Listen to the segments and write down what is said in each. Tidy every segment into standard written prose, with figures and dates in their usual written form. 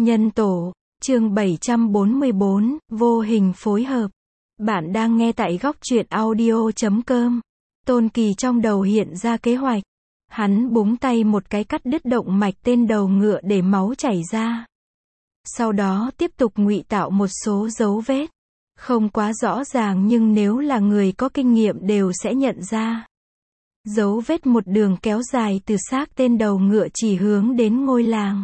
Nhân tổ, chương 744, vô hình phối hợp. Bạn đang nghe tại góc truyện audio.com. Tôn Kỳ trong đầu hiện ra kế hoạch. Hắn búng tay một cái cắt đứt động mạch tên đầu ngựa để máu chảy ra. Sau đó tiếp tục ngụy tạo một số dấu vết. Không quá rõ ràng nhưng nếu là người có kinh nghiệm đều sẽ nhận ra. Dấu vết một đường kéo dài từ xác tên đầu ngựa chỉ hướng đến ngôi làng.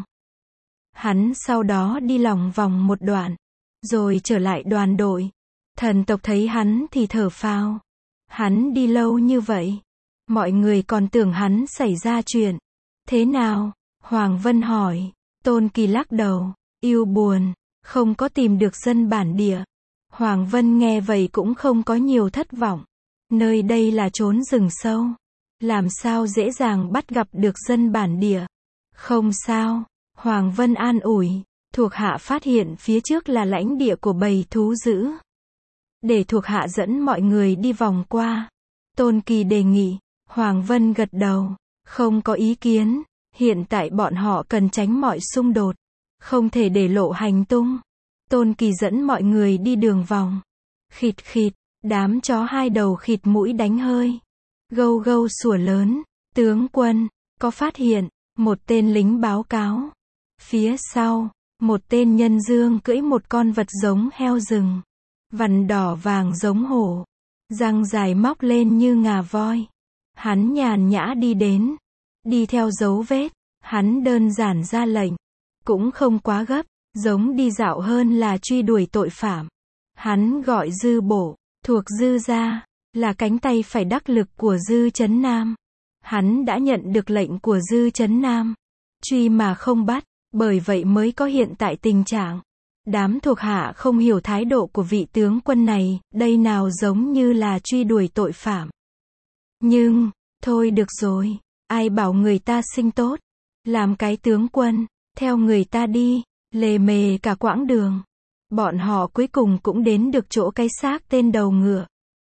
Hắn sau đó đi lòng vòng một đoạn, rồi trở lại đoàn đội. Thần tộc thấy hắn thì thở phào. Hắn đi lâu như vậy, mọi người còn tưởng hắn xảy ra chuyện. Thế nào? Hoàng Vân hỏi. Tôn Kỳ lắc đầu, ưu buồn, không có tìm được dân bản địa. Hoàng Vân nghe vậy cũng không có nhiều thất vọng. Nơi đây là chốn rừng sâu, làm sao dễ dàng bắt gặp được dân bản địa. Không sao, Hoàng Vân an ủi, thuộc hạ phát hiện phía trước là lãnh địa của bầy thú dữ. Để thuộc hạ dẫn mọi người đi vòng qua. Tôn Kỳ đề nghị. Hoàng Vân gật đầu, không có ý kiến. Hiện tại bọn họ cần tránh mọi xung đột, không thể để lộ hành tung. Tôn Kỳ dẫn mọi người đi đường vòng. Khịt khịt, đám chó hai đầu khịt mũi đánh hơi. Gâu gâu sủa lớn. Tướng quân, có phát hiện, một tên lính báo cáo. Phía sau, một tên nhân dương cưỡi một con vật giống heo rừng. Vằn đỏ vàng giống hổ. Răng dài móc lên như ngà voi. Hắn nhàn nhã đi đến. Đi theo dấu vết. Hắn đơn giản ra lệnh. Cũng không quá gấp, giống đi dạo hơn là truy đuổi tội phạm. Hắn gọi Dư Bổ, thuộc Dư gia, là cánh tay phải đắc lực của Dư Chấn Nam. Hắn đã nhận được lệnh của Dư Chấn Nam. Truy mà không bắt, bởi vậy mới có hiện tại tình trạng. Đám thuộc hạ không hiểu thái độ của vị tướng quân này, đây nào giống như là truy đuổi tội phạm. Nhưng, thôi được rồi, ai bảo người ta sinh tốt, làm cái tướng quân, theo người ta đi, lề mề cả quãng đường. Bọn họ cuối cùng cũng đến được chỗ cái xác tên đầu ngựa.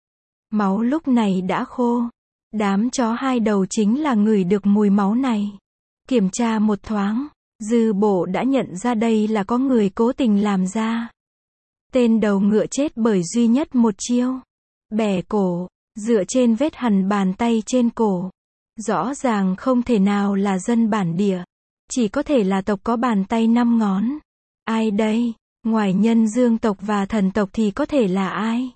Máu lúc này đã khô. Đám chó hai đầu chính là ngửi được mùi máu này. Kiểm tra một thoáng, Dư Bổ đã nhận ra đây là có người cố tình làm ra. Tên đầu ngựa chết bởi duy nhất một chiêu. Bẻ cổ, dựa trên vết hằn bàn tay trên cổ. Rõ ràng không thể nào là dân bản địa. Chỉ có thể là tộc có bàn tay 5 ngón. Ai đây? Ngoài nhân dương tộc và thần tộc thì có thể là ai?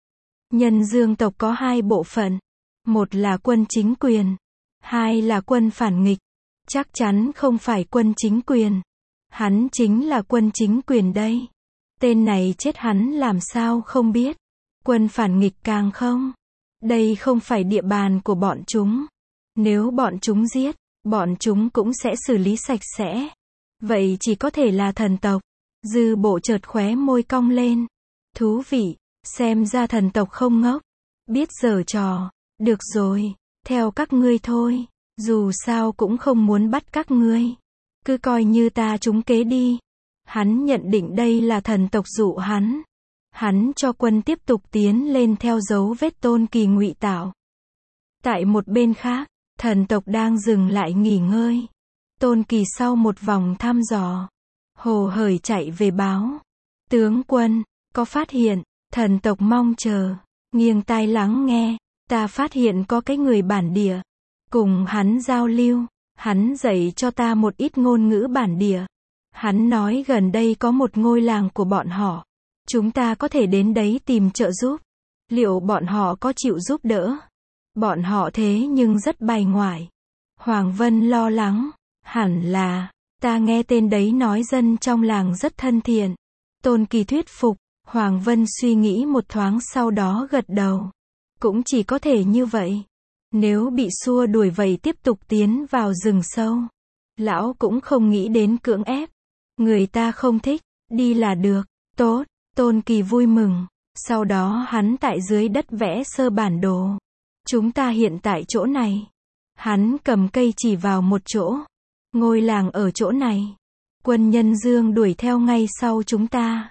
Nhân dương tộc có 2 bộ phận. Một là quân chính quyền. 2 là quân phản nghịch. Chắc chắn không phải quân chính quyền. Hắn chính là quân chính quyền đây. Tên này chết hắn làm sao không biết. Quân phản nghịch càng không. Đây không phải địa bàn của bọn chúng. Nếu bọn chúng giết, bọn chúng cũng sẽ xử lý sạch sẽ. Vậy chỉ có thể là thần tộc. Dư Bộ chợt khóe môi cong lên. Thú vị, xem ra thần tộc không ngốc. Biết giở trò. Được rồi, theo các ngươi thôi. Dù sao cũng không muốn bắt các ngươi. Cứ coi như ta trúng kế đi. Hắn nhận định đây là thần tộc dụ hắn. Hắn cho quân tiếp tục tiến lên theo dấu vết Tôn Kỳ ngụy tạo. Tại một bên khác, thần tộc đang dừng lại nghỉ ngơi. Tôn Kỳ sau một vòng thăm dò, hồ hởi chạy về báo. Tướng quân, có phát hiện, thần tộc mong chờ, nghiêng tai lắng nghe. Ta phát hiện có cái người bản địa. Cùng hắn giao lưu, hắn dạy cho ta một ít ngôn ngữ bản địa. Hắn nói gần đây có một ngôi làng của bọn họ. Chúng ta có thể đến đấy tìm trợ giúp. Liệu bọn họ có chịu giúp đỡ? Bọn họ thế nhưng rất bài ngoại. Hoàng Vân lo lắng. Hẳn là, ta nghe tên đấy nói dân trong làng rất thân thiện. Tôn Kỳ thuyết phục. Hoàng Vân suy nghĩ một thoáng sau đó gật đầu. Cũng chỉ có thể như vậy. Nếu bị xua đuổi vậy tiếp tục tiến vào rừng sâu. Lão cũng không nghĩ đến cưỡng ép. Người ta không thích, đi là được. Tốt, Tôn Kỳ vui mừng. Sau đó hắn tại dưới đất vẽ sơ bản đồ. Chúng ta hiện tại chỗ này. Hắn cầm cây chỉ vào một chỗ. Ngôi làng ở chỗ này. Quân nhân dương đuổi theo ngay sau chúng ta.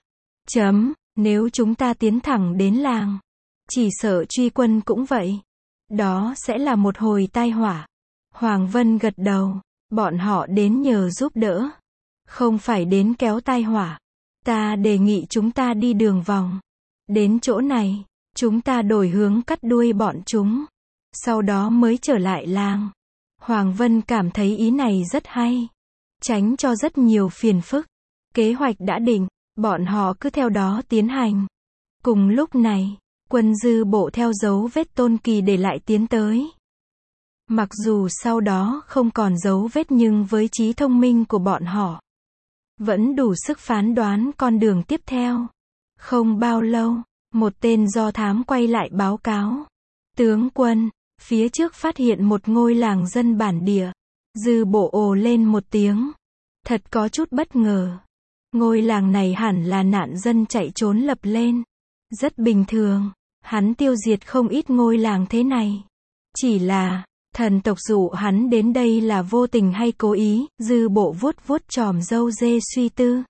Nếu chúng ta tiến thẳng đến làng, chỉ sợ truy quân cũng vậy. Đó sẽ là một hồi tai họa. Hoàng Vân gật đầu. Bọn họ đến nhờ giúp đỡ. Không phải đến kéo tai họa. Ta đề nghị chúng ta đi đường vòng. Đến chỗ này, chúng ta đổi hướng cắt đuôi bọn chúng. Sau đó mới trở lại làng. Hoàng Vân cảm thấy ý này rất hay. Tránh cho rất nhiều phiền phức. Kế hoạch đã định, bọn họ cứ theo đó tiến hành. Cùng lúc này, quân dư bộ theo dấu vết Tôn Kỳ để lại tiến tới. Mặc dù sau đó không còn dấu vết nhưng với trí thông minh của bọn họ, vẫn đủ sức phán đoán con đường tiếp theo. Không bao lâu, một tên do thám quay lại báo cáo. Tướng quân, phía trước phát hiện một ngôi làng dân bản địa. Dư bộ ồ lên một tiếng. Thật có chút bất ngờ. Ngôi làng này hẳn là nạn dân chạy trốn lập lên. Rất bình thường, hắn tiêu diệt không ít ngôi làng thế này. Chỉ là, thần tộc dụ hắn đến đây là vô tình hay cố ý, dư bộ vuốt vuốt chòm râu dê suy tư.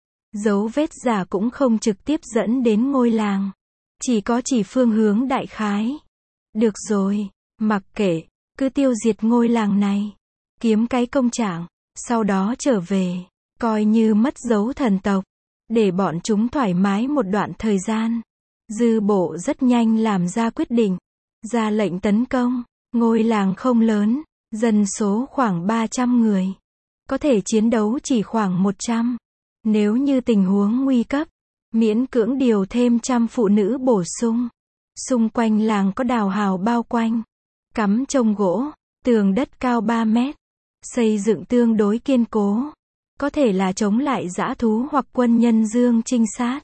Dấu vết giả cũng không trực tiếp dẫn đến ngôi làng. Chỉ có chỉ phương hướng đại khái. Được rồi, mặc kệ, cứ tiêu diệt ngôi làng này. Kiếm cái công trạng, sau đó trở về, coi như mất dấu thần tộc. Để bọn chúng thoải mái một đoạn thời gian. Dư bộ rất nhanh làm ra quyết định. Ra lệnh tấn công. Ngôi làng không lớn, dân số khoảng 300 người. Có thể chiến đấu chỉ khoảng 100. Nếu như tình huống nguy cấp, miễn cưỡng điều thêm 100 phụ nữ bổ sung. Xung quanh làng có đào hào bao quanh. Cắm trông gỗ, tường đất cao 3 mét. Xây dựng tương đối kiên cố. Có thể là chống lại dã thú hoặc quân nhân dương trinh sát.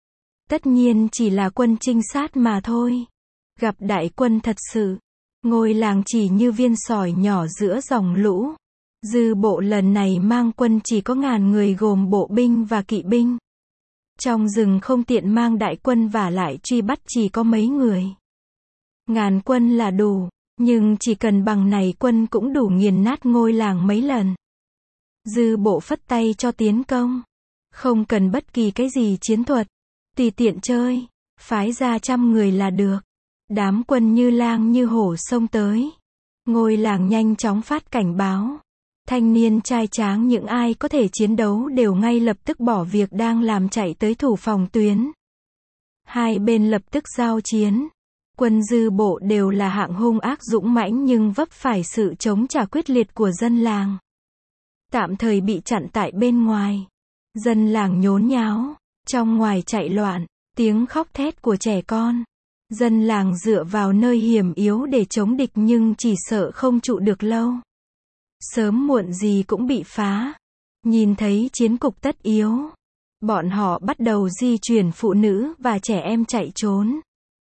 Tất nhiên chỉ là quân trinh sát mà thôi. Gặp đại quân thật sự, ngôi làng chỉ như viên sỏi nhỏ giữa dòng lũ. Dư bộ lần này mang quân chỉ có 1000 người gồm bộ binh và kỵ binh. Trong rừng không tiện mang đại quân và lại truy bắt chỉ có mấy người. 1000 quân là đủ, nhưng chỉ cần bằng này quân cũng đủ nghiền nát ngôi làng mấy lần. Dư bộ phất tay cho tiến công. Không cần bất kỳ cái gì chiến thuật. Tùy tiện chơi. Phái ra 100 người là được. Đám quân như lang như hổ xông tới. Ngôi làng nhanh chóng phát cảnh báo. Thanh niên trai tráng những ai có thể chiến đấu đều ngay lập tức bỏ việc đang làm chạy tới thủ phòng tuyến. Hai bên lập tức giao chiến. Quân dư bộ đều là hạng hung ác dũng mãnh nhưng vấp phải sự chống trả quyết liệt của dân làng. Tạm thời bị chặn tại bên ngoài. Dân làng nhốn nháo, trong ngoài chạy loạn, tiếng khóc thét của trẻ con. Dân làng dựa vào nơi hiểm yếu để chống địch nhưng chỉ sợ không trụ được lâu. Sớm muộn gì cũng bị phá. Nhìn thấy chiến cục tất yếu, bọn họ bắt đầu di chuyển phụ nữ và trẻ em chạy trốn.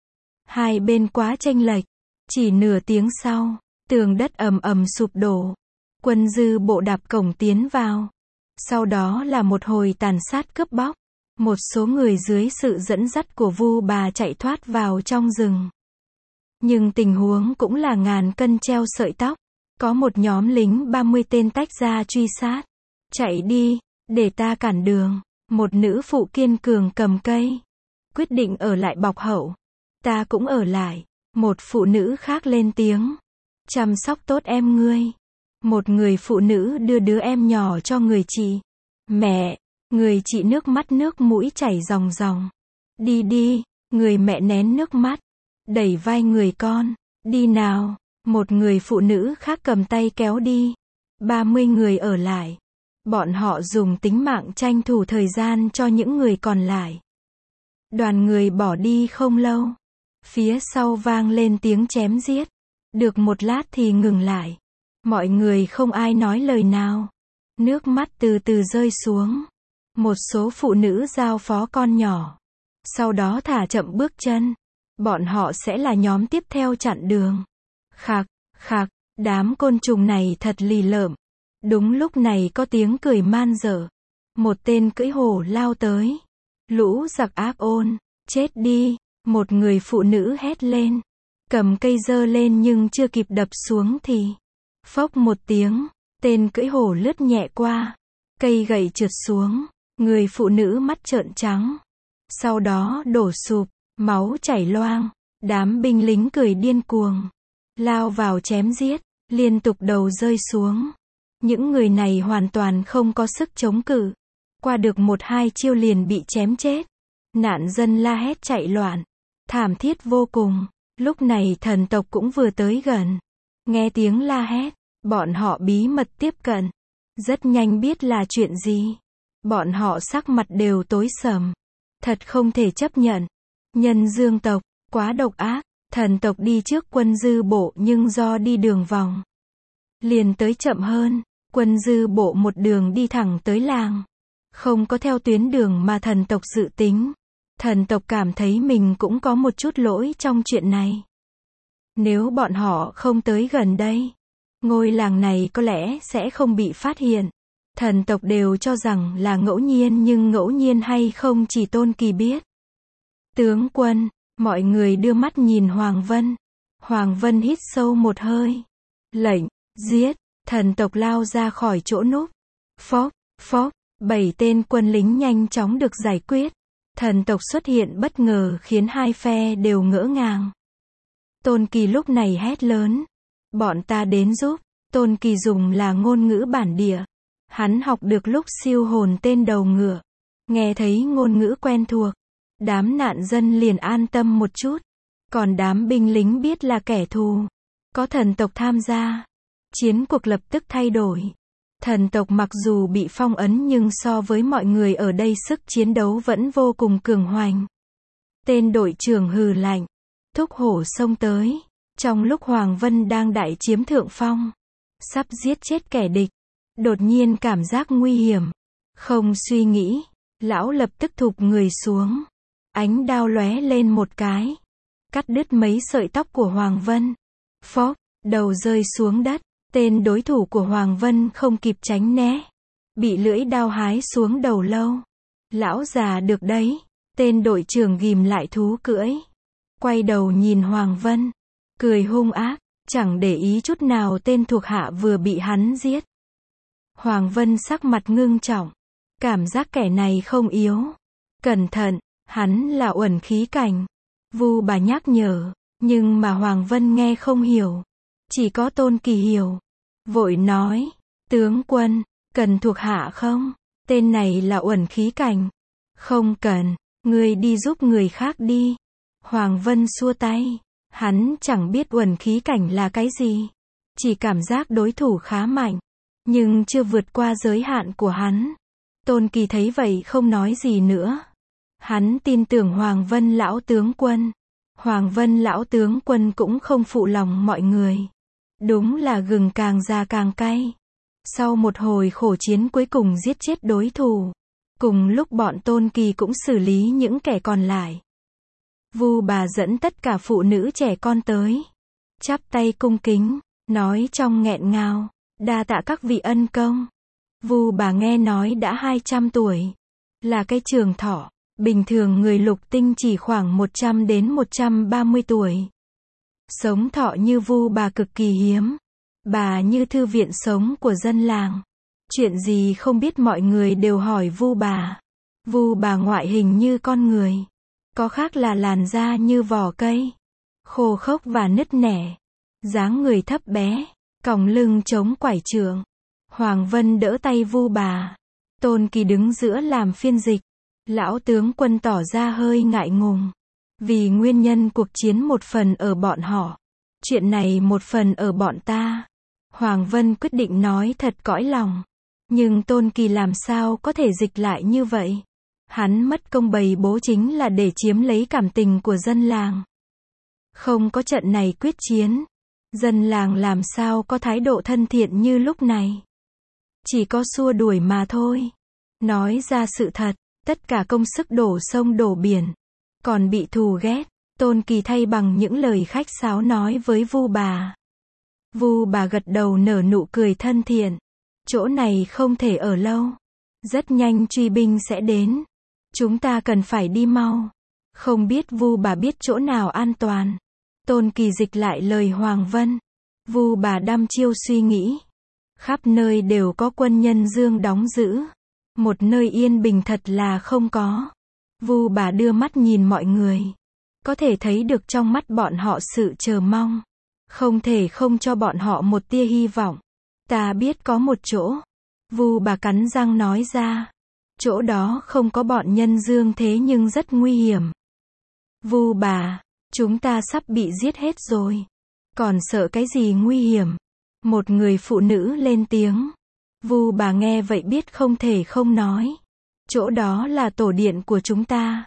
Hai bên quá chênh lệch, chỉ nửa tiếng sau, tường đất ầm ầm sụp đổ. Quân dư bộ đạp cổng tiến vào. Sau đó là một hồi tàn sát cướp bóc. Một số người dưới sự dẫn dắt của Vu Bà chạy thoát vào trong rừng. Nhưng tình huống cũng là 1000 cân treo sợi tóc. Có một nhóm lính 30 tên tách ra truy sát. Chạy đi, để ta cản đường. Một nữ phụ kiên cường cầm cây. Quyết định ở lại bọc hậu. Ta cũng ở lại. Một phụ nữ khác lên tiếng. Chăm sóc tốt em ngươi. Một người phụ nữ đưa đứa em nhỏ cho người chị. Mẹ, người chị nước mắt nước mũi chảy ròng ròng. Đi đi, người mẹ nén nước mắt. Đẩy vai người con. Đi nào, một người phụ nữ khác cầm tay kéo đi. 30 người ở lại. Bọn họ dùng tính mạng tranh thủ thời gian cho những người còn lại. Đoàn người bỏ đi không lâu. Phía sau vang lên tiếng chém giết. Được một lát thì ngừng lại. Mọi người không ai nói lời nào. Nước mắt từ từ rơi xuống. Một số phụ nữ giao phó con nhỏ. Sau đó thả chậm bước chân. Bọn họ sẽ là nhóm tiếp theo chặn đường. Khạc, khạc, đám côn trùng này thật lì lợm. Đúng lúc này có tiếng cười man dở. Một tên cưỡi hổ lao tới. Lũ giặc ác ôn, chết đi. Một người phụ nữ hét lên. Cầm cây giơ lên nhưng chưa kịp đập xuống thì phốc một tiếng, tên cưỡi hổ lướt nhẹ qua. Cây gậy trượt xuống, người phụ nữ mắt trợn trắng. Sau đó đổ sụp, máu chảy loang. Đám binh lính cười điên cuồng. Lao vào chém giết, liên tục đầu rơi xuống. Những người này hoàn toàn không có sức chống cự. Qua được 1-2 chiêu liền bị chém chết. Nạn dân la hét chạy loạn. Thảm thiết vô cùng. Lúc này thần tộc cũng vừa tới gần. Nghe tiếng la hét, bọn họ bí mật tiếp cận. Rất nhanh biết là chuyện gì. Bọn họ sắc mặt đều tối sầm. Thật không thể chấp nhận. Nhân dương tộc, quá độc ác. Thần tộc đi trước quân dư bộ nhưng do đi đường vòng. Liền tới chậm hơn. Quân dư bộ một đường đi thẳng tới làng. Không có theo tuyến đường mà thần tộc dự tính. Thần tộc cảm thấy mình cũng có một chút lỗi trong chuyện này. Nếu bọn họ không tới gần đây, ngôi làng này có lẽ sẽ không bị phát hiện. Thần tộc đều cho rằng là ngẫu nhiên nhưng ngẫu nhiên hay không chỉ Tôn Kỳ biết. Tướng quân, mọi người đưa mắt nhìn Hoàng Vân. Hoàng Vân hít sâu một hơi. Lệnh, giết, thần tộc lao ra khỏi chỗ núp. Phốc, phốc, 7 tên quân lính nhanh chóng được giải quyết. Thần tộc xuất hiện bất ngờ khiến hai phe đều ngỡ ngàng. Tôn Kỳ lúc này hét lớn. Bọn ta đến giúp. Tôn Kỳ dùng là ngôn ngữ bản địa. Hắn học được lúc siêu hồn tên đầu ngựa. Nghe thấy ngôn ngữ quen thuộc. Đám nạn dân liền an tâm một chút. Còn đám binh lính biết là kẻ thù. Có thần tộc tham gia. Chiến cuộc lập tức thay đổi. Thần tộc mặc dù bị phong ấn nhưng so với mọi người ở đây sức chiến đấu vẫn vô cùng cường hoành. Tên đội trưởng hừ lạnh. Thúc hổ xông tới. Trong lúc Hoàng Vân đang đại chiếm thượng phong. Sắp giết chết kẻ địch. Đột nhiên cảm giác nguy hiểm. Không suy nghĩ. Lão lập tức thụp người xuống. Ánh đao lóe lên một cái. Cắt đứt mấy sợi tóc của Hoàng Vân. Phốc, đầu rơi xuống đất. Tên đối thủ của Hoàng Vân không kịp tránh né. Bị lưỡi đao hái xuống đầu lâu. Lão già được đấy. Tên đội trưởng ghim lại thú cưỡi. Quay đầu nhìn Hoàng Vân. Cười hung ác. Chẳng để ý chút nào tên thuộc hạ vừa bị hắn giết. Hoàng Vân sắc mặt ngưng trọng. Cảm giác kẻ này không yếu. Cẩn thận, hắn là uẩn khí cảnh. Vu bà nhắc nhở. Nhưng mà Hoàng Vân nghe không hiểu. Chỉ có Tôn Kỳ hiểu. Vội nói. Tướng quân, cần thuộc hạ không? Tên này là uẩn khí cảnh. Không cần, ngươi đi giúp người khác đi. Hoàng Vân xua tay. Hắn chẳng biết uẩn khí cảnh là cái gì. Chỉ cảm giác đối thủ khá mạnh. Nhưng chưa vượt qua giới hạn của hắn. Tôn Kỳ thấy vậy không nói gì nữa. Hắn tin tưởng Hoàng Vân lão tướng quân. Hoàng Vân lão tướng quân cũng không phụ lòng mọi người. Đúng là gừng càng già càng cay. Sau một hồi khổ chiến cuối cùng giết chết đối thủ. Cùng lúc bọn Tôn Kỳ cũng xử lý những kẻ còn lại. Vu bà dẫn tất cả phụ nữ trẻ con tới. Chắp tay cung kính, nói trong nghẹn ngào. Đa tạ các vị ân công. Vu bà nghe nói đã 200 tuổi. Là cái trường thọ. Bình thường người lục tinh chỉ khoảng 100 đến 130 tuổi. Sống thọ như Vu bà cực kỳ hiếm. Bà như thư viện sống của dân làng. Chuyện gì không biết mọi người đều hỏi Vu bà. Vu bà ngoại hình như con người. Có khác là làn da như vỏ cây. Khô khốc và nứt nẻ. Dáng người thấp bé. Còng lưng chống quải trượng. Hoàng Vân đỡ tay Vu bà. Tôn Kỳ đứng giữa làm phiên dịch. Lão tướng quân tỏ ra hơi ngại ngùng. Vì nguyên nhân cuộc chiến một phần ở bọn họ. Chuyện này một phần ở bọn ta. Hoàng Vân quyết định nói thật cõi lòng. Nhưng Tôn Kỳ làm sao có thể dịch lại như vậy? Hắn mất công bày bố chính là để chiếm lấy cảm tình của dân làng. Không có trận này quyết chiến. Dân làng làm sao có thái độ thân thiện như lúc này. Chỉ có xua đuổi mà thôi. Nói ra sự thật. Tất cả công sức đổ sông đổ biển. Còn bị thù ghét. Tôn Kỳ thay bằng những lời khách sáo nói với Vu bà. Vu bà gật đầu nở nụ cười thân thiện. Chỗ này không thể ở lâu. Rất nhanh truy binh sẽ đến. Chúng ta cần phải đi mau. Không biết Vu bà biết chỗ nào an toàn. Tôn Kỳ dịch lại lời Hoàng Vân. Vu bà đăm chiêu suy nghĩ. Khắp nơi đều có quân nhân dương đóng giữ. Một nơi yên bình thật là không có. Vu bà đưa mắt nhìn mọi người. Có thể thấy được trong mắt bọn họ sự chờ mong. Không thể không cho bọn họ một tia hy vọng. Ta biết có một chỗ. Vu bà cắn răng nói ra. Chỗ đó không có bọn nhân dương thế nhưng rất nguy hiểm. Vu bà, chúng ta sắp bị giết hết rồi. Còn sợ cái gì nguy hiểm? Một người phụ nữ lên tiếng. Vu bà nghe vậy biết không thể không nói. Chỗ đó là tổ điện của chúng ta.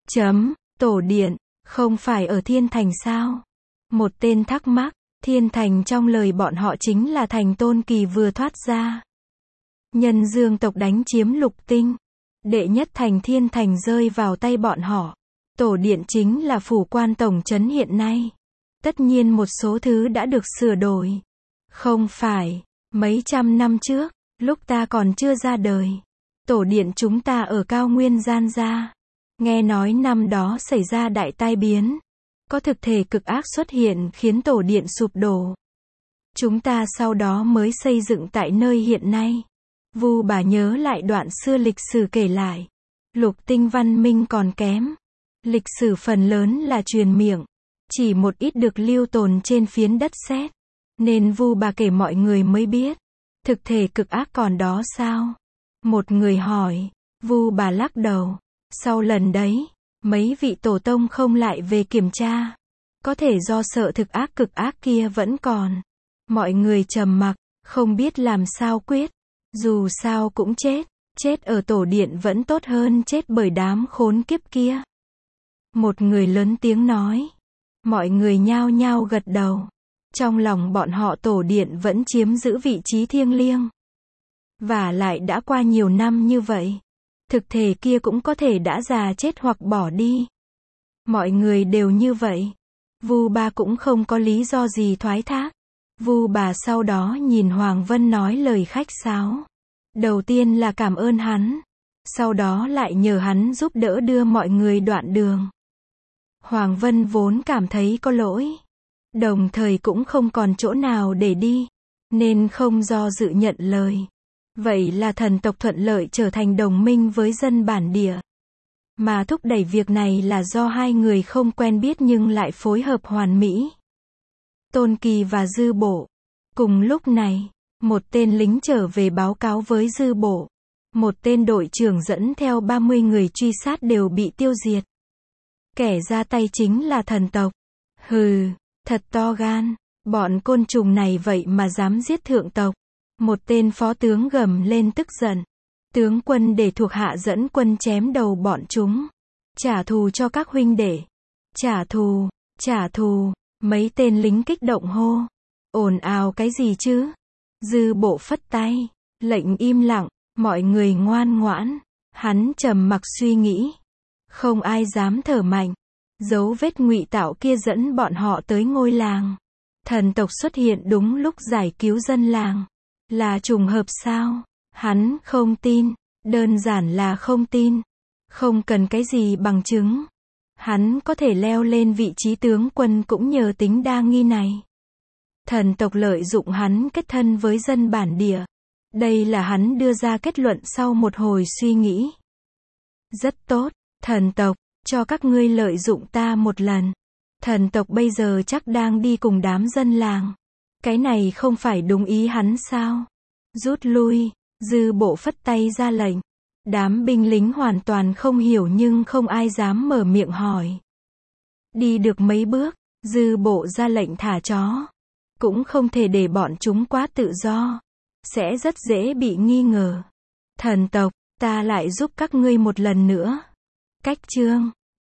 Tổ điện, không phải ở Thiên Thành sao? Một tên thắc mắc, Thiên Thành trong lời bọn họ chính là thành Tôn Kỳ vừa thoát ra. Nhân dương tộc đánh chiếm Lục Tinh. Đệ nhất thành Thiên Thành rơi vào tay bọn họ. Tổ điện chính là phủ quan tổng trấn hiện nay. Tất nhiên một số thứ đã được sửa đổi. Không phải, mấy trăm năm trước, lúc ta còn chưa ra đời. Tổ điện chúng ta ở cao nguyên gian ra. Nghe nói năm đó xảy ra đại tai biến. Có thực thể cực ác xuất hiện khiến tổ điện sụp đổ. Chúng ta sau đó mới xây dựng tại nơi hiện nay. Vu bà nhớ lại đoạn xưa lịch sử kể lại. Lục Tinh văn minh còn kém. Lịch sử phần lớn là truyền miệng. Chỉ một ít được lưu tồn trên phiến đất sét. Nên Vu bà kể mọi người mới biết. Thực thể cực ác còn đó sao? Một người hỏi. Vu bà lắc đầu. Sau lần đấy, mấy vị tổ tông không lại về kiểm tra. Có thể do sợ thực ác cực ác kia vẫn còn. Mọi người trầm mặc, không biết làm sao quyết. Dù sao cũng chết. Chết ở tổ điện vẫn tốt hơn chết bởi đám khốn kiếp kia. Một người lớn tiếng nói. Mọi người nhao nhao gật đầu. Trong lòng bọn họ tổ điện vẫn chiếm giữ vị trí thiêng liêng. Và lại đã qua nhiều năm như vậy. Thực thể kia cũng có thể đã già chết hoặc bỏ đi. Mọi người đều như vậy. Vu bà cũng không có lý do gì thoái thác. Vu bà sau đó nhìn Hoàng Vân nói lời khách sáo. Đầu tiên là cảm ơn hắn. Sau đó lại nhờ hắn giúp đỡ đưa mọi người đoạn đường. Hoàng Vân vốn cảm thấy có lỗi. Đồng thời cũng không còn chỗ nào để đi. Nên không do dự nhận lời. Vậy là thần tộc thuận lợi trở thành đồng minh với dân bản địa. Mà thúc đẩy việc này là do hai người không quen biết nhưng lại phối hợp hoàn mỹ. Tôn Kỳ và Dư Bộ. Cùng lúc này, một tên lính trở về báo cáo với Dư Bộ. Một tên đội trưởng dẫn theo 30 người truy sát đều bị tiêu diệt. Kẻ ra tay chính là thần tộc. Hừ, thật to gan. Bọn côn trùng này vậy mà dám giết thượng tộc. Một tên phó tướng gầm lên tức giận. Tướng quân để thuộc hạ dẫn quân chém đầu bọn chúng. Trả thù cho các huynh đệ. Trả thù, trả thù. Mấy tên lính kích động hô. Ồn ào cái gì chứ? Dư Bộ phất tay. Lệnh im lặng. Mọi người ngoan ngoãn. Hắn trầm mặc suy nghĩ. Không ai dám thở mạnh. Dấu vết ngụy tạo kia dẫn bọn họ tới ngôi làng. Thần tộc xuất hiện đúng lúc giải cứu dân làng. Là trùng hợp sao? Hắn không tin. Đơn giản là không tin. Không cần cái gì bằng chứng. Hắn có thể leo lên vị trí tướng quân cũng nhờ tính đa nghi này. Thần tộc lợi dụng hắn kết thân với dân bản địa. Đây là hắn đưa ra kết luận sau một hồi suy nghĩ. Rất tốt, thần tộc, cho các ngươi lợi dụng ta một lần. Thần tộc bây giờ chắc đang đi cùng đám dân làng. Cái này không phải đúng ý hắn sao? Rút lui, Dư Bộ phất tay ra lệnh. Đám binh lính hoàn toàn không hiểu nhưng không ai dám mở miệng hỏi. Đi được mấy bước, Dư Bộ ra lệnh thả chó. Cũng không thể để bọn chúng quá tự do. Sẽ rất dễ bị nghi ngờ. Thần tộc, ta lại giúp các ngươi một lần nữa. Cách chương